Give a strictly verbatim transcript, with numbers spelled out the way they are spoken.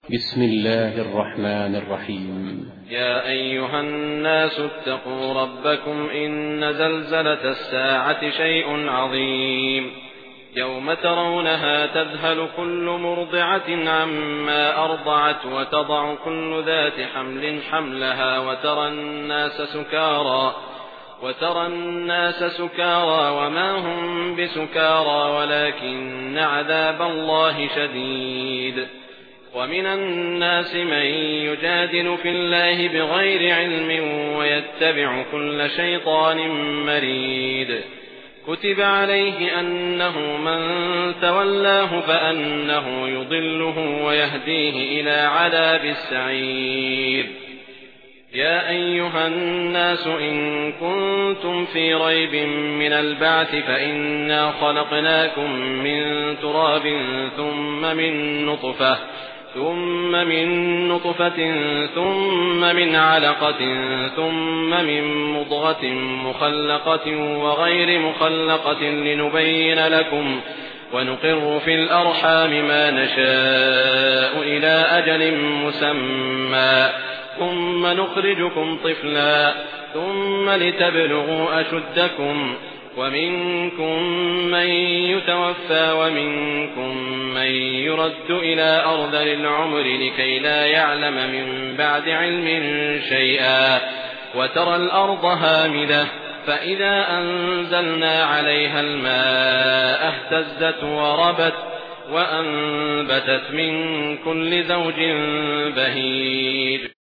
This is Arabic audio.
بسم الله الرحمن الرحيم. يا أيها الناس اتقوا ربكم إن زلزلة الساعة شيء عظيم يوم ترونها تذهل كل مرضعة عما أرضعت وتضع كل ذات حمل حملها وترى الناس سكارى وترى الناس سكارى وما هم بسكارى ولكن عذاب الله شديد. ومن الناس من يجادل في الله بغير علم ويتبع كل شيطان مريد. كتب عليه أنه من تولاه فأنه يضله ويهديه إلى عذاب السعير. يا أيها الناس إن كنتم في ريب من البعث فإنا خلقناكم من تراب ثم من نطفة ثم من نطفة ثم من علقة ثم من مضغة مخلقة وغير مخلقة لنبين لكم ونقر في الأرحام ما نشاء إلى أجل مسمى ثم نخرجكم طفلا ثم لتبلغوا أشدكم ومنكم من يتوفى ومنكم من يرد إلى أرذل العمر لكي لا يعلم من بعد علم شيئا. وترى الأرض هامدة فإذا أنزلنا عليها الماء اهتزت وربت وأنبتت من كل زوج بهيج.